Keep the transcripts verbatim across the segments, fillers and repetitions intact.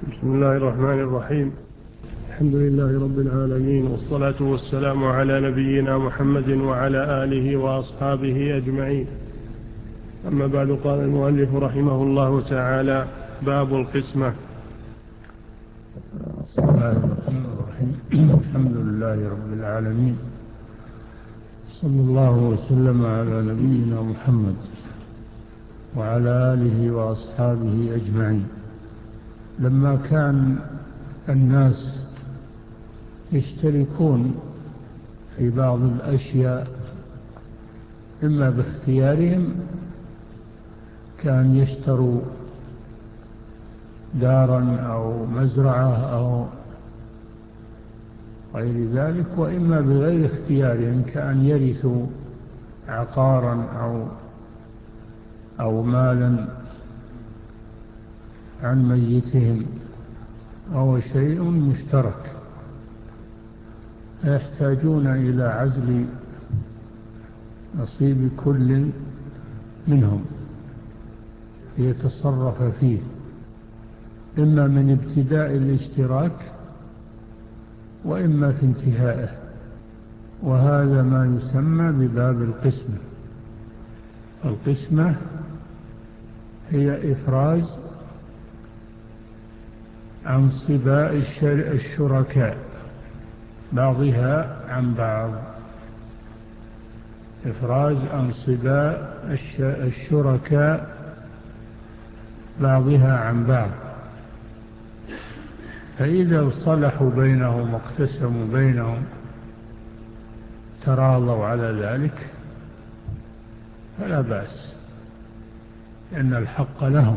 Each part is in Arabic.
بسم الله الرحمن الرحيم. الحمد لله رب العالمين، والصلاة والسلام على نبينا محمد وعلى آله وأصحابه أجمعين. أما بعد، قال المؤلف رحمه الله تعالى: باب القسمة. بسم الله الرحمن الرحيم. الحمد لله رب العالمين، صلى الله وسلم على نبينا محمد وعلى آله وأصحابه أجمعين. لما كان الناس يشتركون في بعض الأشياء إما باختيارهم، كان يشتروا دارا أو مزرعة أو غير ذلك، وإما بغير اختيارهم، كأن يرثوا عقارا أو أو مالا عن ميتهم، وهو شيء مشترك، يحتاجون إلى عزل نصيب كل منهم ليتصرف فيه، إما من ابتداء الاشتراك وإما في انتهائه، وهذا ما يسمى بباب القسمة. القسمة هي إفراز عن صباء الشركاء بعضها عن بعض، إفراز عن صباء الشركاء بعضها عن بعض. فإذا صلحوا بينهم واقتسموا بينهم، تراضوا على ذلك، فلا بأس، لأن الحق لهم.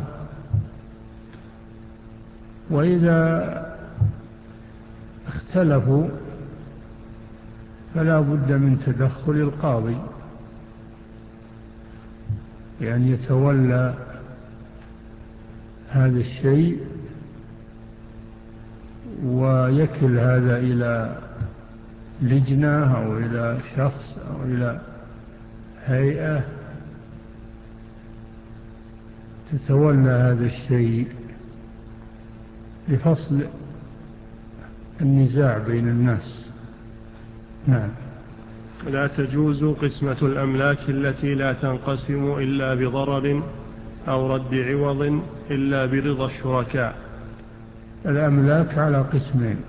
وإذا اختلفوا فلا بد من تدخل القاضي، لأن يتولى هذا الشيء ويكل هذا إلى لجنة أو إلى شخص أو إلى هيئة تتولى هذا الشيء لفصل النزاع بين الناس. نعم. لا تجوز قسمة الأملاك التي لا تنقسم إلا بضرر أو رد عوض إلا برضا الشركاء. الأملاك على قسمين: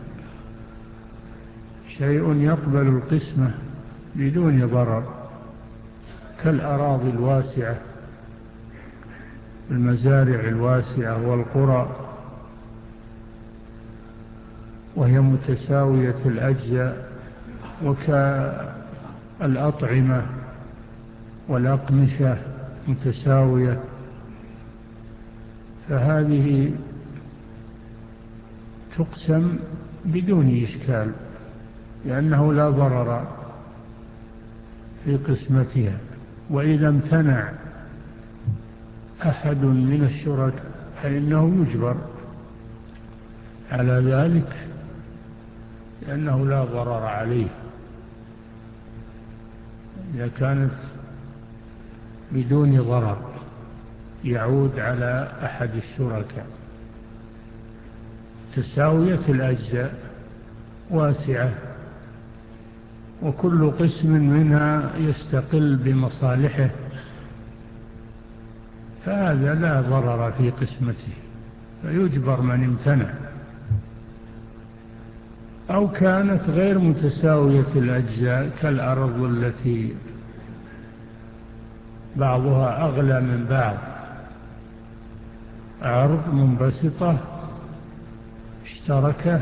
شيء يقبل القسمة بدون ضرر كالأراضي الواسعة، المزارع الواسعة والقرى، وهي متساوية الأجزاء، وكالأطعمة والأقمشة متساوية، فهذه تقسم بدون إشكال، لأنه لا ضرر في قسمتها. وإذا امتنع أحد من الشركاء فإنه يجبر على ذلك، لأنه لا ضرر عليه إذا كانت بدون ضرر يعود على أحد الشركاء. تساوية الأجزاء واسعة، وكل قسم منها يستقل بمصالحه، فهذا لا ضرر في قسمته، فيجبر من امتنع. أو كانت غير متساوية الأجزاء كالأرض التي بعضها أغلى من بعض، أرض منبسطة اشتركة،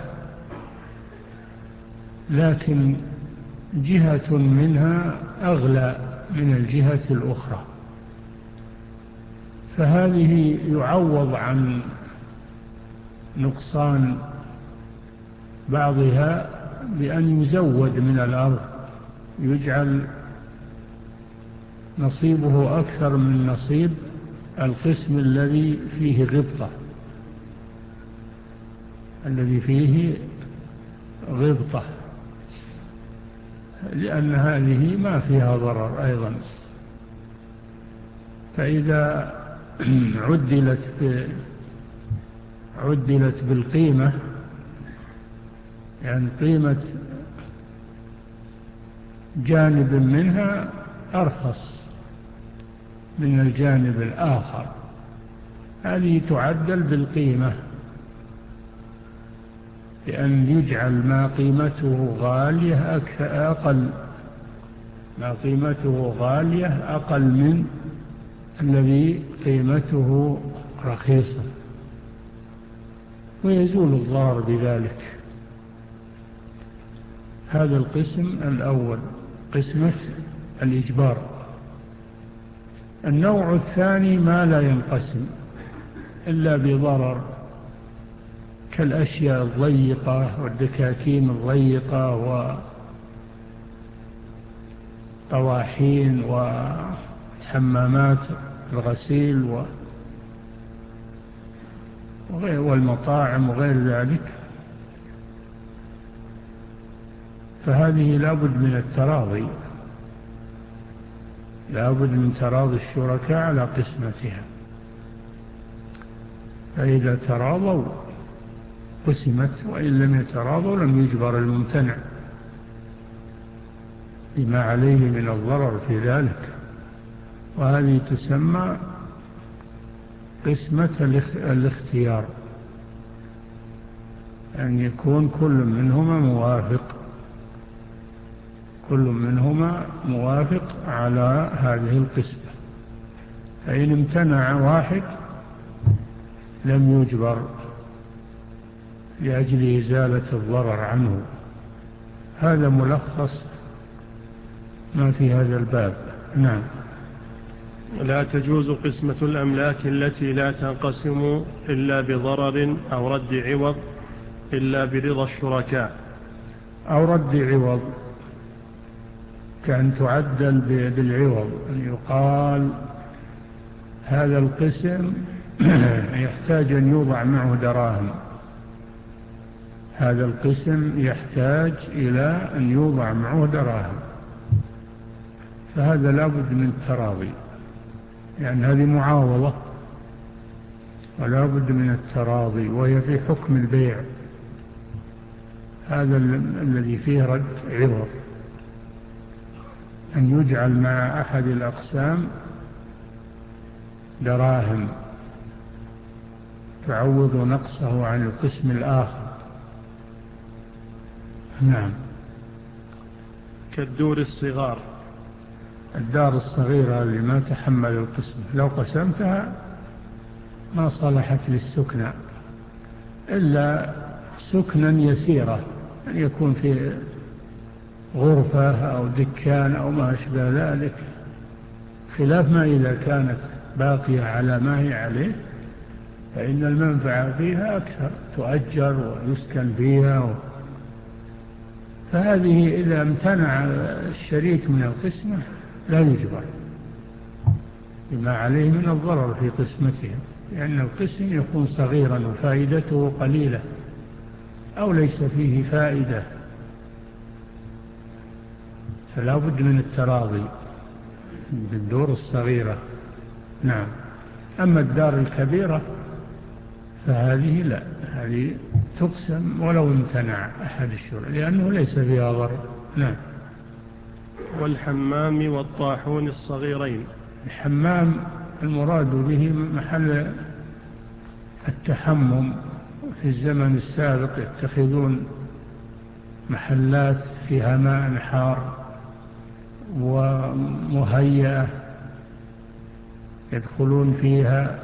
لكن جهة منها أغلى من الجهة الأخرى، فهذه يعوض عن نقصان بعضها بأن يزود من الأرض، يجعل نصيبه أكثر من نصيب القسم الذي فيه غبطة، الذي فيه غبطة، لأن هذه ما فيها ضرر أيضا. فإذا عدلت عدلت بالقيمة، يعني قيمة جانب منها أرخص من الجانب الآخر، هذه تعدل بالقيمة، لأن يجعل ما قيمته غالية أكثر أقل ما قيمته غالية أقل من الذي قيمته رخيصة، ويزول الضرر بذلك. هذا القسم الأول، قسمة الإجبار. النوع الثاني ما لا ينقسم إلا بضرر، كالأشياء الضيقة والدكاكين الضيقة وطواحين وحمامات الغسيل والمطاعم وغير ذلك، فهذه لابد من التراضي، لابد من تراضي الشركاء على قسمتها، فإذا تراضوا قسمت، وإن لم يتراضوا لم يجبر الممتنع بما عليه من الضرر في ذلك. وهذه تسمى قسمة الاختيار، أن يكون كل منهما موافق كل منهما موافق على هذه القسمة، فإن امتنع واحد لم يجبر لأجل إزالة الضرر عنه. هذا ملخص ما في هذا الباب. نعم. لا تجوز قسمة الأملاك التي لا تنقسم إلا بضرر أو رد عوض إلا برضا الشركاء. أو رد عوض، كأن تعدل بالعوض، أن يقال هذا القسم يحتاج أن يوضع معه دراهم، هذا القسم يحتاج إلى أن يوضع معه دراهم، فهذا لابد من التراضي، يعني هذه معاوضة ولا بد من التراضي، وهي في حكم البيع، هذا الذي فيه رد عوض، أن يجعل مع أحد الأقسام دراهم تعوض نقصه عن القسم الآخر. نعم. كالدور الصغار، الدار الصغيرة اللي ما تحمل القسم، لو قسمتها ما صلحت للسكنى إلا سكنا يسيرة، أن يكون في غرفة أو دكان أو ما أشبه ذلك، خلاف ما إذا كانت باقية على ما هي عليه، فإن المنفعة فيها أكثر، تؤجر ويسكن فيها و... فهذه إذا امتنع الشريك من القسمة لا يجبر بما عليه من الضرر في قسمتها، لأن القسم يكون صغيرا وفائدته قليلة أو ليس فيه فائدة، فلا بد من التراضي بالدور الصغيرة. نعم. أما الدار الكبيرة فهذه لا، هذه تقسم ولو امتنع أحد الشركاء لأنه ليس فيها ضرر. نعم. والحمام والطاحون الصغيرين. الحمام المراد به محل التحمم، في الزمن السابق يتخذون محلات فيها ماء حار ومهيئة يدخلون فيها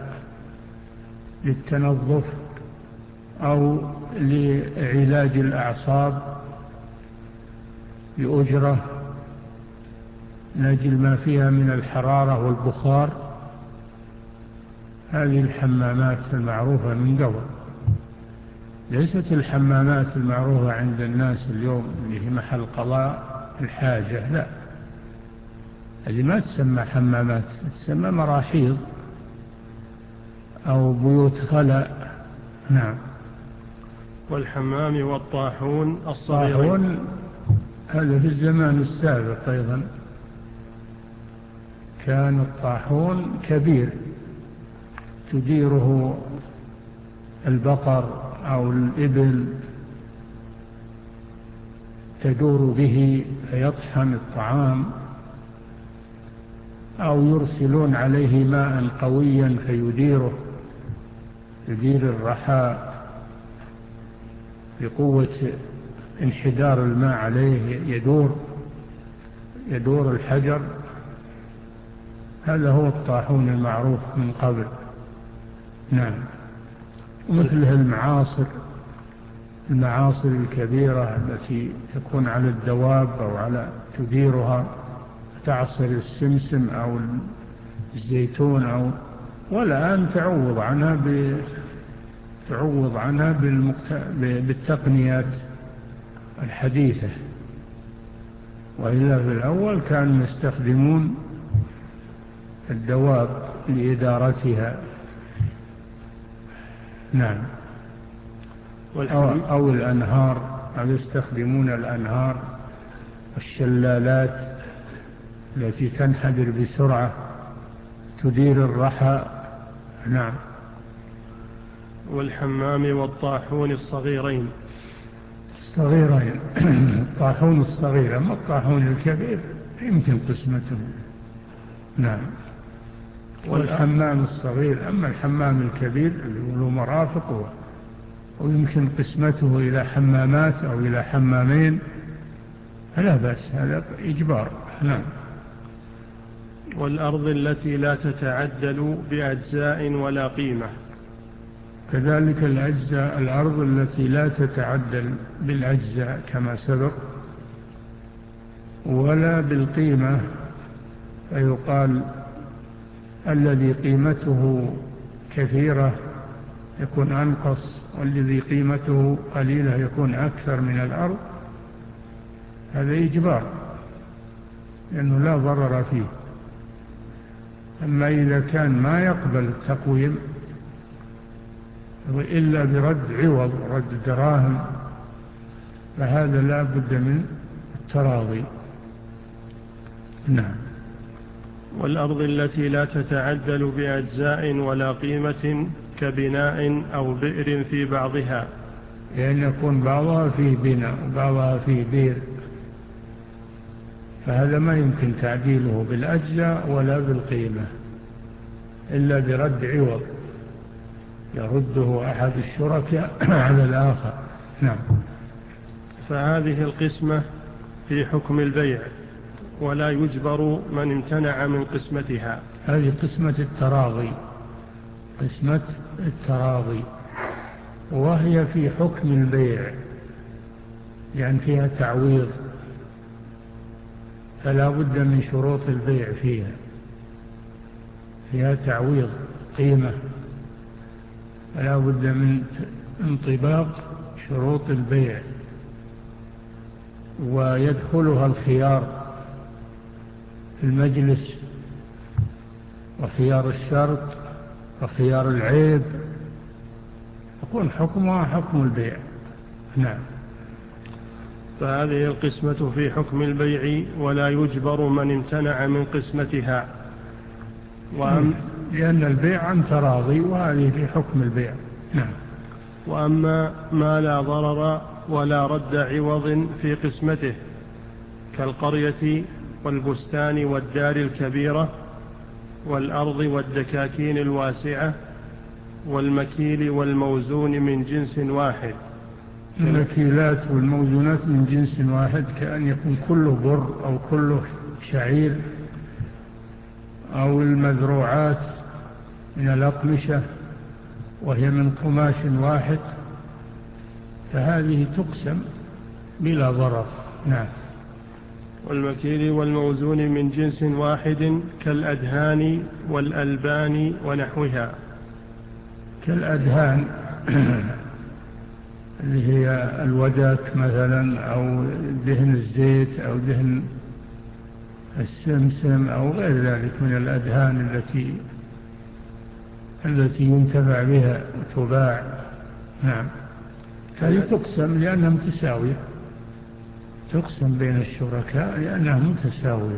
للتنظف أو لعلاج الأعصاب بأجرة نجل ما فيها من الحرارة والبخار. هذه الحمامات المعروفة من قبل، ليست الحمامات المعروفة عند الناس اليوم اللي هي محل قضاء الحاجة، لا، هذه ما تسمى حمامات، تسمى مراحيض أو بيوت خلاء. نعم. والحمام والطاحون الصغيرين. الطاحون هذا في الزمان السابق أيضا، كان الطاحون كبير تديره البقر أو الإبل تدور به فيطحن الطعام، أو يرسلون عليه ماء قويا فيديره، يدير الرحاء بقوة انحدار الماء عليه، يدور يدور الحجر. هذا هو الطاحون المعروف من قبل. نعم. ومثله المعاصر المعاصر الكبيرة التي تكون على الدواب أو على تديرها، تعصر السمسم أو الزيتون أو والآن تعوض عنها ب... تعوض عنها بالمقت... بالتقنيات الحديثة. وإلا في الأول كانوا يستخدمون الدواب لإدارتها. نعم. أو, أو الأنهار، أو يستخدمون الأنهار والشلالات التي تنحدر بسرعة تدير الرحى. نعم. والحمام والطاحون الصغيرين. الصغيرين الطاحون الصغير، أما الطاحون الكبير يمكن قسمته. نعم. والحمام الصغير، أما الحمام الكبير له مرافق ويمكن قسمته إلى حمامات أو إلى حمامين، فلا بأس، هذا إجبار. نعم. والأرض التي لا تتعدل بأجزاء ولا قيمة. كذلك الأجزاء، الأرض التي لا تتعدل بالأجزاء كما سبق ولا بالقيمة، فيقال الذي قيمته كثيرة يكون أنقص، والذي قيمته قليلة يكون أكثر من الأرض. هذا إجبار لأنه لا ضرر فيه. أما إذا كان ما يقبل التقويم إلا برد عوض، رد دراهم، فهذا لا بد من التراضي. نعم. والأرض التي لا تتعدل بأجزاء ولا قيمة كبناء أو بئر في بعضها، لأن يكون بعضها فيه بناء وبعضها فيه بئر، فهذا ما يمكن تعديله بالأجزاء ولا بالقيمة إلا برد عوض يرده أحد الشركاء على الآخر. نعم. فهذه القسمة في حكم البيع ولا يجبر من امتنع من قسمتها. هذه قسمة التراضي، قسمة التراضي، وهي في حكم البيع يعني فيها تعويض، فلا بد من شروط البيع فيها فيها تعويض قيمة، فلا بد من انطباق شروط البيع، ويدخلها الخيار في المجلس وخيار الشرط وخيار العيب، يكون حكمها حكم البيع. نعم. فهذه القسمة في حكم البيع ولا يجبر من امتنع من قسمتها. وأم لأن البيع عن تراضي، وهذه في حكم البيع. نعم. وأما ما لا ضرر ولا رد عوض في قسمته كالقرية والبستان والدار الكبيرة والأرض والدكاكين الواسعة والمكيل والموزون من جنس واحد. المكيلات والموزونات من جنس واحد، كأن يكون كله بر أو كله شعير، أو المزروعات من الأقمشة وهي من قماش واحد، فهذه تقسم بلا ضرر. نعم. والمكيل والموزون من جنس واحد كالأدهان والألبان ونحوها. كالأدهان اللي هي الودك مثلا، أو دهن الزيت أو دهن السمسم أو غير ذلك من الأدهان التي التي ينتفع بها وتباع. نعم. هذه تقسم لأنها متساوية، تقسم بين الشركاء لأنها متساوية،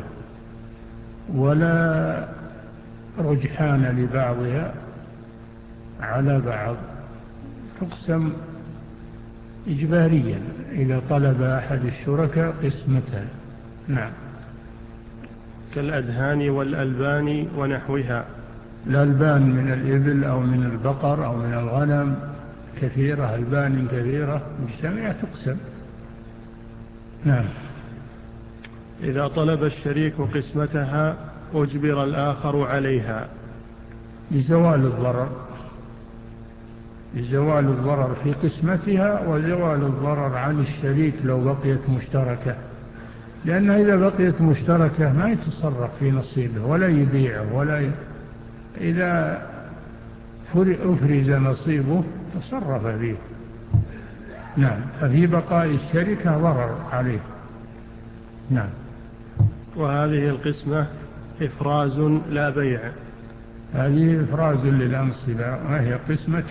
ولا رجحان لبعضها على بعض، تقسم إجباريا إذا طلب أحد الشركاء قسمتها. نعم. كالأدهان والألبان ونحوها. الألبان من الإبل أو من البقر أو من الغنم كثيرة، ألبان كثيرة مجتمعة تقسم. نعم. إذا طلب الشريك قسمتها أجبر الآخر عليها لزوال الضرر، لزوال الضرر في قسمتها وزوال الضرر عن الشريك لو بقيت مشتركة، لأن إذا بقيت مشتركة ما يتصرف في نصيبه ولا يبيعه ولا ي... إذا أفرز نصيبه تصرف فيه. نعم. ففي بقاء الشركة ضرر عليه. نعم. وهذه القسمة إفراز لا بيع. هذه إفراز للأنصبة، وهي قسمة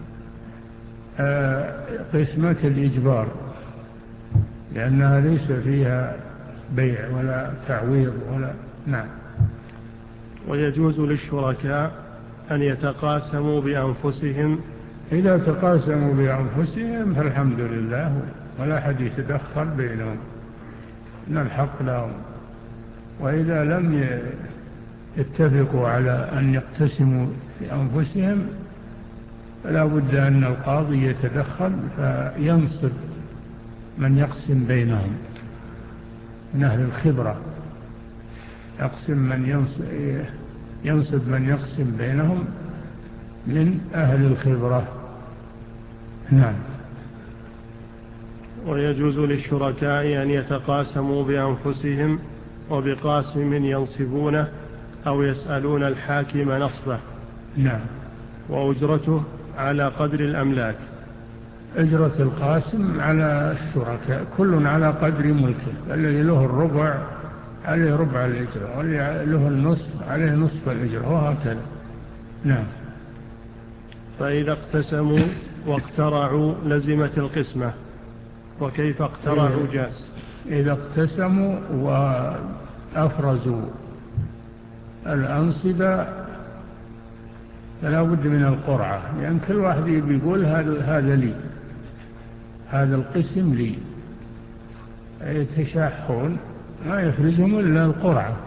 آه قسمة الإجبار، لأنها ليس فيها بيع ولا تعويض ولا. نعم. ويجوز للشركاء أن يتقاسموا بأنفسهم. إذا تقاسموا بأنفسهم فالحمد لله ولا أحد يتدخل بينهم، إن الحق لهم. وإذا لم يتفقوا على أن يقتسموا بأنفسهم فلا بد أن القاضي يتدخل فينصب من يقسم بينهم من أهل الخبرة، يقسم من ينصب, ينصب من يقسم بينهم من أهل الخبرة. نعم. ويجوز للشركاء أن يتقاسموا بأنفسهم وبقاسم ينصبونه أو يسألون الحاكم نصبه. نعم. وأجرته على قدر الأملاك. أجرة القاسم على الشركاء كل على قدر ملكه، الذي له الربع عليه ربع الأجرة، والذي له النصف عليه نصف الأجرة، وهكذا. نعم. فإذا اقتسموا واقترعوا لزمت القسمة، وكيف اقترعوا جاز. إذا اقتسموا وأفرزوا الأنصبة فلا بد من القرعة، لأن يعني كل واحد بيقول هذا هذا لي، هذا القسم لي، يتشاحون ما يفرزهم إلا القرعة،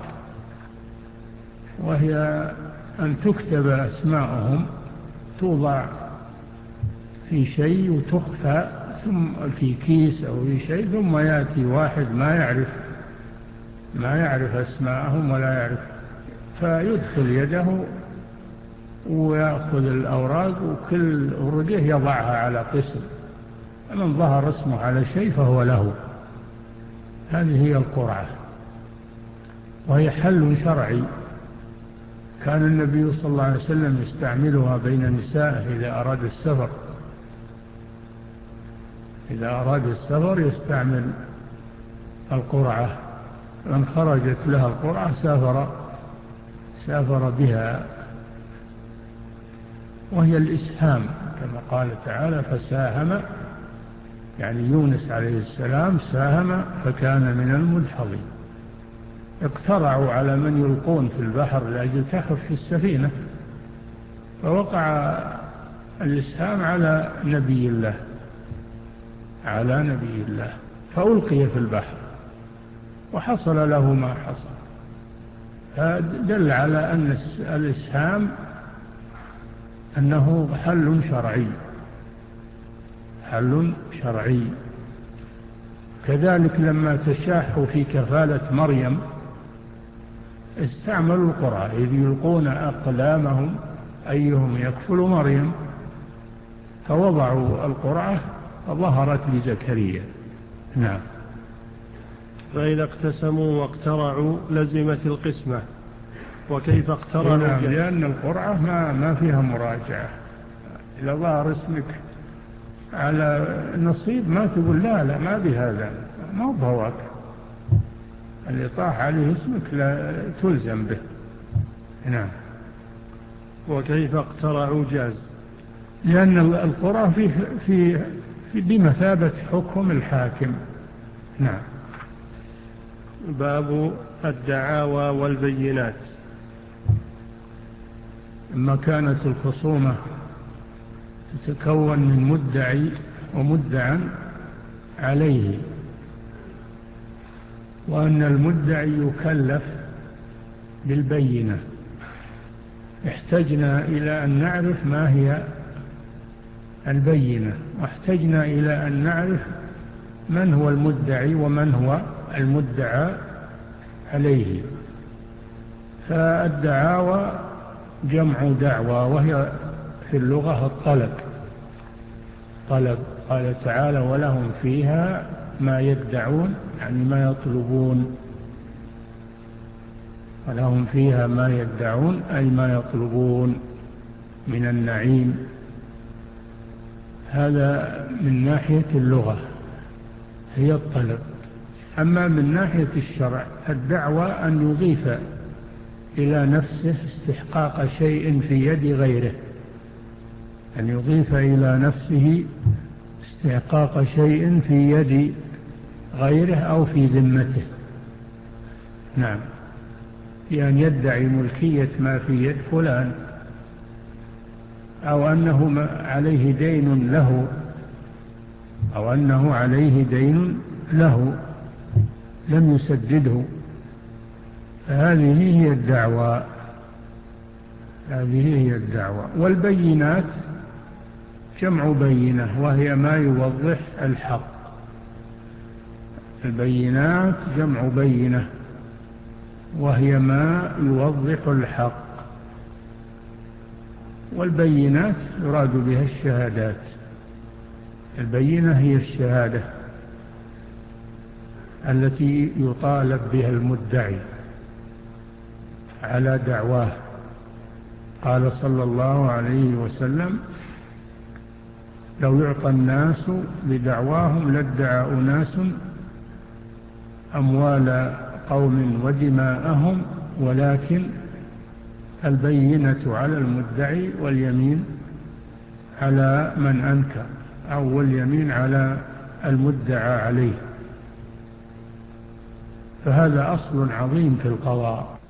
وهي أن تكتب أسماءهم توضع في شيء وتخفى ثم في كيس أو في شيء، ثم يأتي واحد ما يعرف ما يعرف أسماءهم ولا يعرف، فيدخل يده ويأخذ الأوراق وكل ورقه يضعها على قسم، من ظهر اسمه على شيء فهو له. هذه هي القرعة، وهي حل شرعي كان النبي صلى الله عليه وسلم يستعملها بين النساء إذا أراد السفر، إذا أراد السفر يستعمل القرعة، من خرجت لها القرعة سافر سافر بها. وهي الإسهام كما قال تعالى فساهم، يعني يونس عليه السلام ساهم فكان من المدحضين. اقترعوا على من يلقون في البحر لأجل تخف في السفينة، فوقع الإسهام على نبي الله على نبي الله فألقي في البحر وحصل له ما حصل، فدل على أن الإسهام أنه حل شرعي حل شرعي. كذلك لما تشاحوا في كفالة مريم استعملوا القرعة، إذ يلقون أقلامهم أيهم يكفل مريم، فوضعوا القرعة فظهرت لزكريا. نعم. فإذا اقتسموا واقترعوا لزمت القسمة، وكيف اقترعوا؟ نعم، لأن القرعة ما, ما فيها مراجعة، إذا ظهر اسمك على نصيب ما تقول لا لا ما بهذا، ما بهواك، اللي طاح عليه اسمك لا تلزم به. نعم. وكيف اقترعوا جاز؟ لأن القرعة في في في بمثابة حكم الحاكم. نعم. باب الدعاوى تتكون من مدعي ومدعى عليه، وأن المدعي يكلف بالبينة. احتجنا إلى أن نعرف ما هي البينة، واحتجنا إلى أن نعرف من هو المدعي ومن هو المدعى عليه. فالدعاوى جمع دعوى، وهي في اللغة الطلب. طلب، قال تعالى: ولهم فيها ما يدعون، يعني ما يطلبون. ولهم فيها ما يدعون أي ما يطلبون من النعيم. هذا من ناحية اللغة هي الطلب. أما من ناحية الشرع الدعوة أن يضيف إلى نفسه استحقاق شيء في يد غيره، أن يضيف إلى نفسه استحقاق شيء في يد غيره أو في ذمته. نعم، بأن يدعي ملكية ما في يد فلان، أو أنه عليه دين له أو أنه عليه دين له لم يسدده. هذه هي الدعوة هذه هي الدعوة. والبينات جمع بينة، وهي ما يوضح الحق. البينات جمع بينة، وهي ما يوضح الحق. والبينات يراد بها الشهادات. البينة هي الشهادة التي يطالب بها المدعي على دعواه. قال صلى الله عليه وسلم: لو يعطى الناس بدعواهم لادعى أناس أموال قوم ودماءهم، ولكن البينة على المدعي واليمين على من أنكر، أو اليمين على المدعى عليه. فهذا أصل عظيم في القضاء،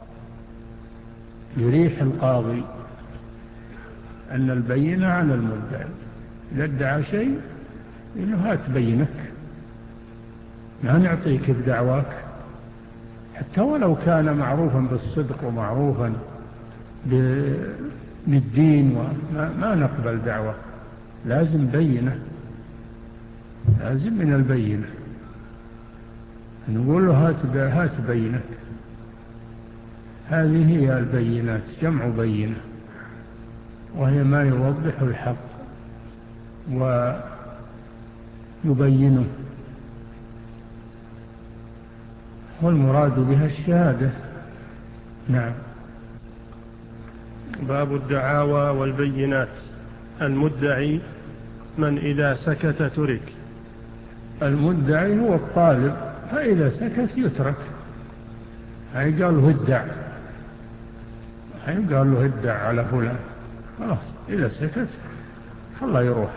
يريح القاضي أن البينة على المدعي. إذا ادعى شيء إنه هات بينك، ما نعطيك بدعواك، حتى ولو كان معروفا بالصدق ومعروفا بالدين، وما ما نقبل دعوة. لازم بينة، لازم من البينة نقول له هات هات بينك. هذه هي البينات، جمع بينة، وهي ما يوضح الحق ويبينه. والمراد بها الشهادة. نعم. باب الدعاوى والبينات. المدعي من إذا سكت ترك. المدعي هو الطالب، فإذا سكت يترك. هاي قال له ادع، هاي قال له ادع على فلان، خلاص إذا سكت خلا يروح،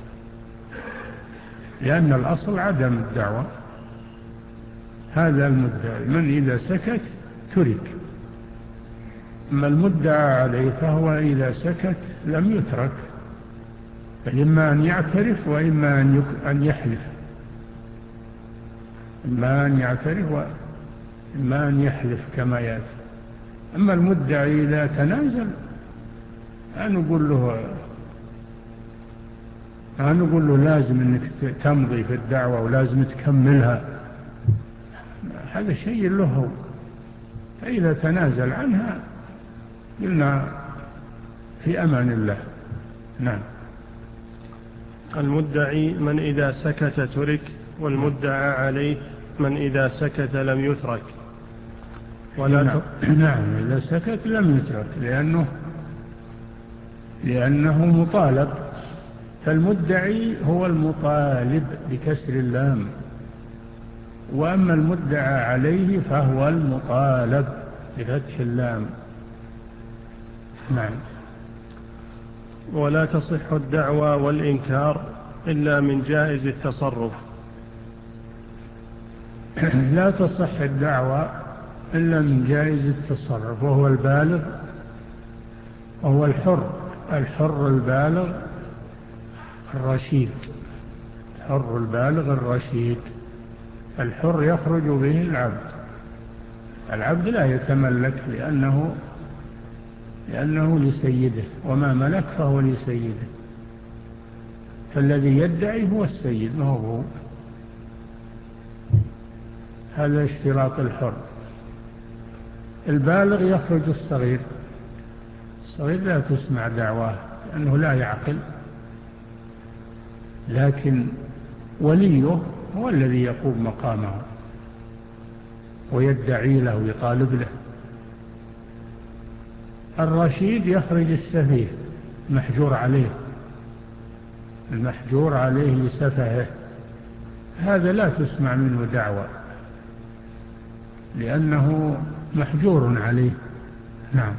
لأن الأصل عدم الدعوة. هذا المدعي من إذا سكت ترك. أما المدعى عليه فهو إذا سكت لم يترك، فإما أن يعترف وإما أن يحلف. إما أن يعترف وإما أن يحلف كما يأتي. أما المدعي إذا تنازل أن نقول له أن نقول له لازم أنك تمضي في الدعوة ولازم تكملها، هذا شيء له. فإذا تنازل عنها قلنا في أمان الله. نعم. المدعي من إذا سكت ترك، والمدعى عليه من إذا سكت لم يترك. ولا نعم. نعم، إذا سكت لم يترك، لأنه لأنه مطالب. فالمدعي هو المطالب بكسر اللام، وأما المدعى عليه فهو المطالب بفتح اللام. نعم. ولا تصح الدعوى والإنكار إلا من جائز التصرف. لا تصح الدعوى إلا من جائز التصرف، وهو البالغ، وهو الحر الحر البالغ الرشيد، الحر البالغ الرشيد. الحر يخرج به العبد، العبد لا يتملك لأنه لأنه لسيده، وما ملك فهو لسيده، فالذي يدعي هو السيد ما هو. هذا اشتراط الحر. البالغ يخرج الصغير، الصغير لا تسمع دعواه لأنه لا يعقل، لكن وليه هو الذي يقوم مقامه ويدعي له ويطالب له. الرشيد يخرج السفيه المحجور عليه، المحجور عليه لسفهه، هذا لا تسمع منه دعوة لأنه محجور عليه. نعم.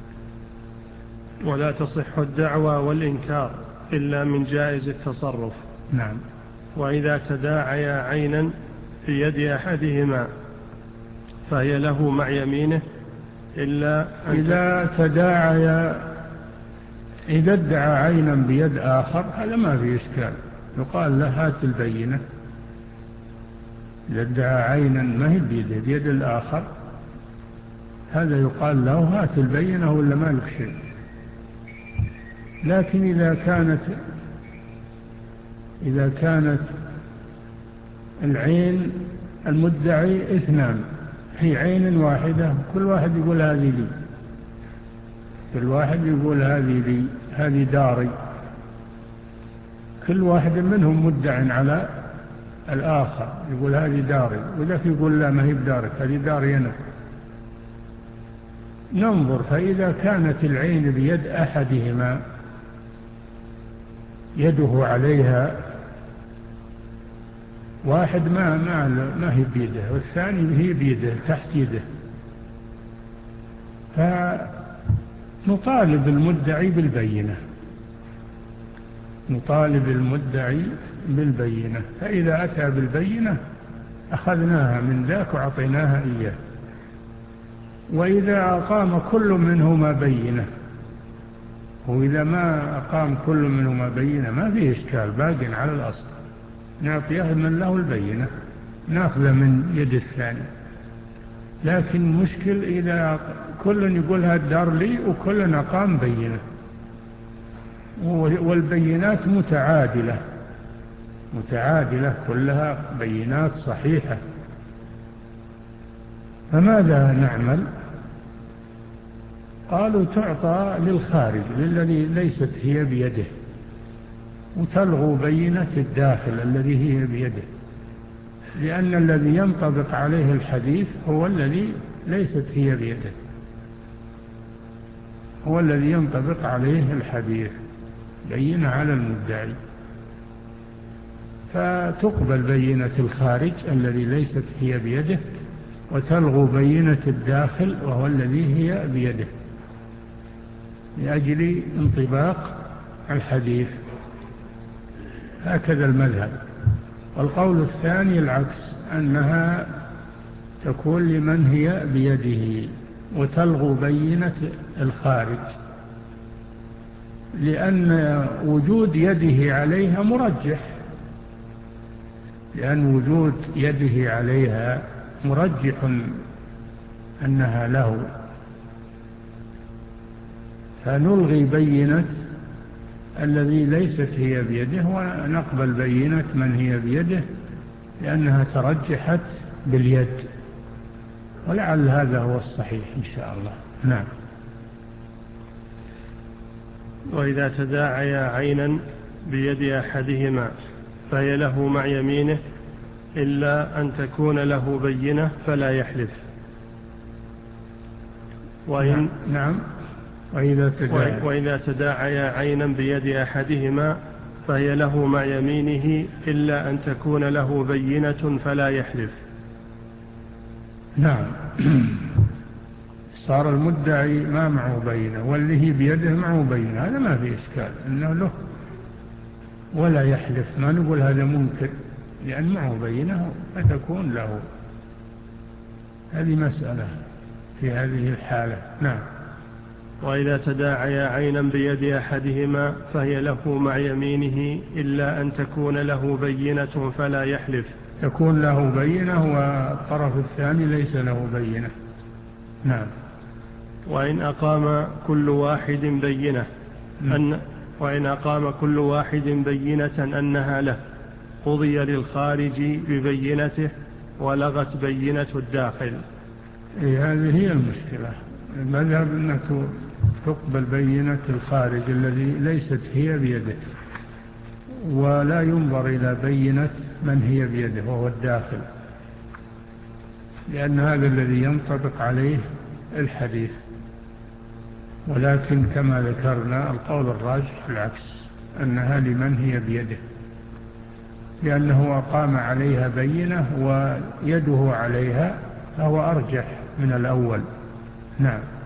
ولا تصح الدعوة والإنكار إلا من جائز التصرف. نعم. وإذا تداعيا عينا في يد أحدهما فهي له مع يمينه إلا أن إذا تداعيا، إذا ادعى عينا بيد آخر هذا ما في إشكال، يقال له هات البينة. إذا ادعى عينا ما هي بيده بيد الآخر هذا يقال له هات البينة ولا ما لك شيء. لكن إذا كانت إذا كانت العين المدعي اثنان في عين واحدة، كل واحد يقول هذه لي، كل واحد يقول هذه لي، هذه داري، كل واحد منهم مدع على الآخر، يقول هذه داري، وذاك يقول لا ما هي بدارك هذه داري أنا. ننظر، فإذا كانت العين بيد أحدهما يده عليها، واحد ما ما ما هي بيده والثاني هي بيده تحت يده، فنطالب المدعي بالبينة، نطالب المدعي بالبينة، فإذا أتى بالبينة أخذناها من ذاك وعطيناها إياه. وإذا أقام كل منهما بينة، وإذا ما أقام كل منهما بينة ما فيه إشكال، باق على الأصل، نعطيه من له البينة، نأخذ من يد الثاني. لكن مشكل إذا كل يقول هذا الدار لي وكل أقام بينة، والبينات متعادلة متعادلة كلها بينات صحيحة، فماذا نعمل؟ قالوا تعطى للخارج للذي ليست هي بيده، وتلغوا بينة الداخل الذي هي بيده، لأن الذي ينطبق عليه الحديث هو الذي ليست هي بيده، هو الذي ينطبق عليه الحديث، بينة على المدعي، فتقبل بينة الخارج الذي ليست هي بيده، وتلغوا بينة الداخل وهو الذي هي بيده، لأجل انطباق الحديث. هكذا المذهب. والقول الثاني العكس، أنها تكون لمن هي بيده وتلغوا بينة الخارج، لأن وجود يده عليها مرجح، لأن وجود يده عليها مرجح أنها له، فنلغي بينة الذي ليست هي بيده ونقبل بينة من هي بيده، لأنها ترجحت باليد، ولعل هذا هو الصحيح إن شاء الله. نعم. وإذا تداعيا عينا بيد أحدهما فهي له مع يمينه إلا أن تكون له بينة فلا يحلف. وإن نعم. وإذا تداعي وإذا تداعيا عينا بيد أحدهما فهي له مع يمينه إلا أن تكون له بينة فلا يحلف. نعم. صار المدعي ما معه بينة واللي هي بيده معه بينة، هذا ما في إشكال إنه له ولا يحلف، ما نقول هذا منكر، لأن معه بينة فتكون له. هذه مسألة في هذه الحالة. نعم. وإذا تداعيا عينا بيد أحدهما فهي له مع يمينه إلا أن تكون له بينة فلا يحلف. يكون له بينة والطرف الثاني ليس له بينة. نعم. وإن أقام كل واحد بينة أن وإن أقام كل واحد بينة أنها له قضي للخارج ببينته ولغت بينة الداخل. إيه هذه هي المشكلة. المذهب أنك تقبل بينة الخارج الذي ليست هي بيده، ولا ينظر إلى بينة من هي بيده وهو الداخل، لأن هذا الذي ينطبق عليه الحديث. ولكن كما ذكرنا القول الراجح العكس، أنها لمن هي بيده، لأنه أقام عليها بينة ويده عليها، فهو أرجح من الأول. نعم.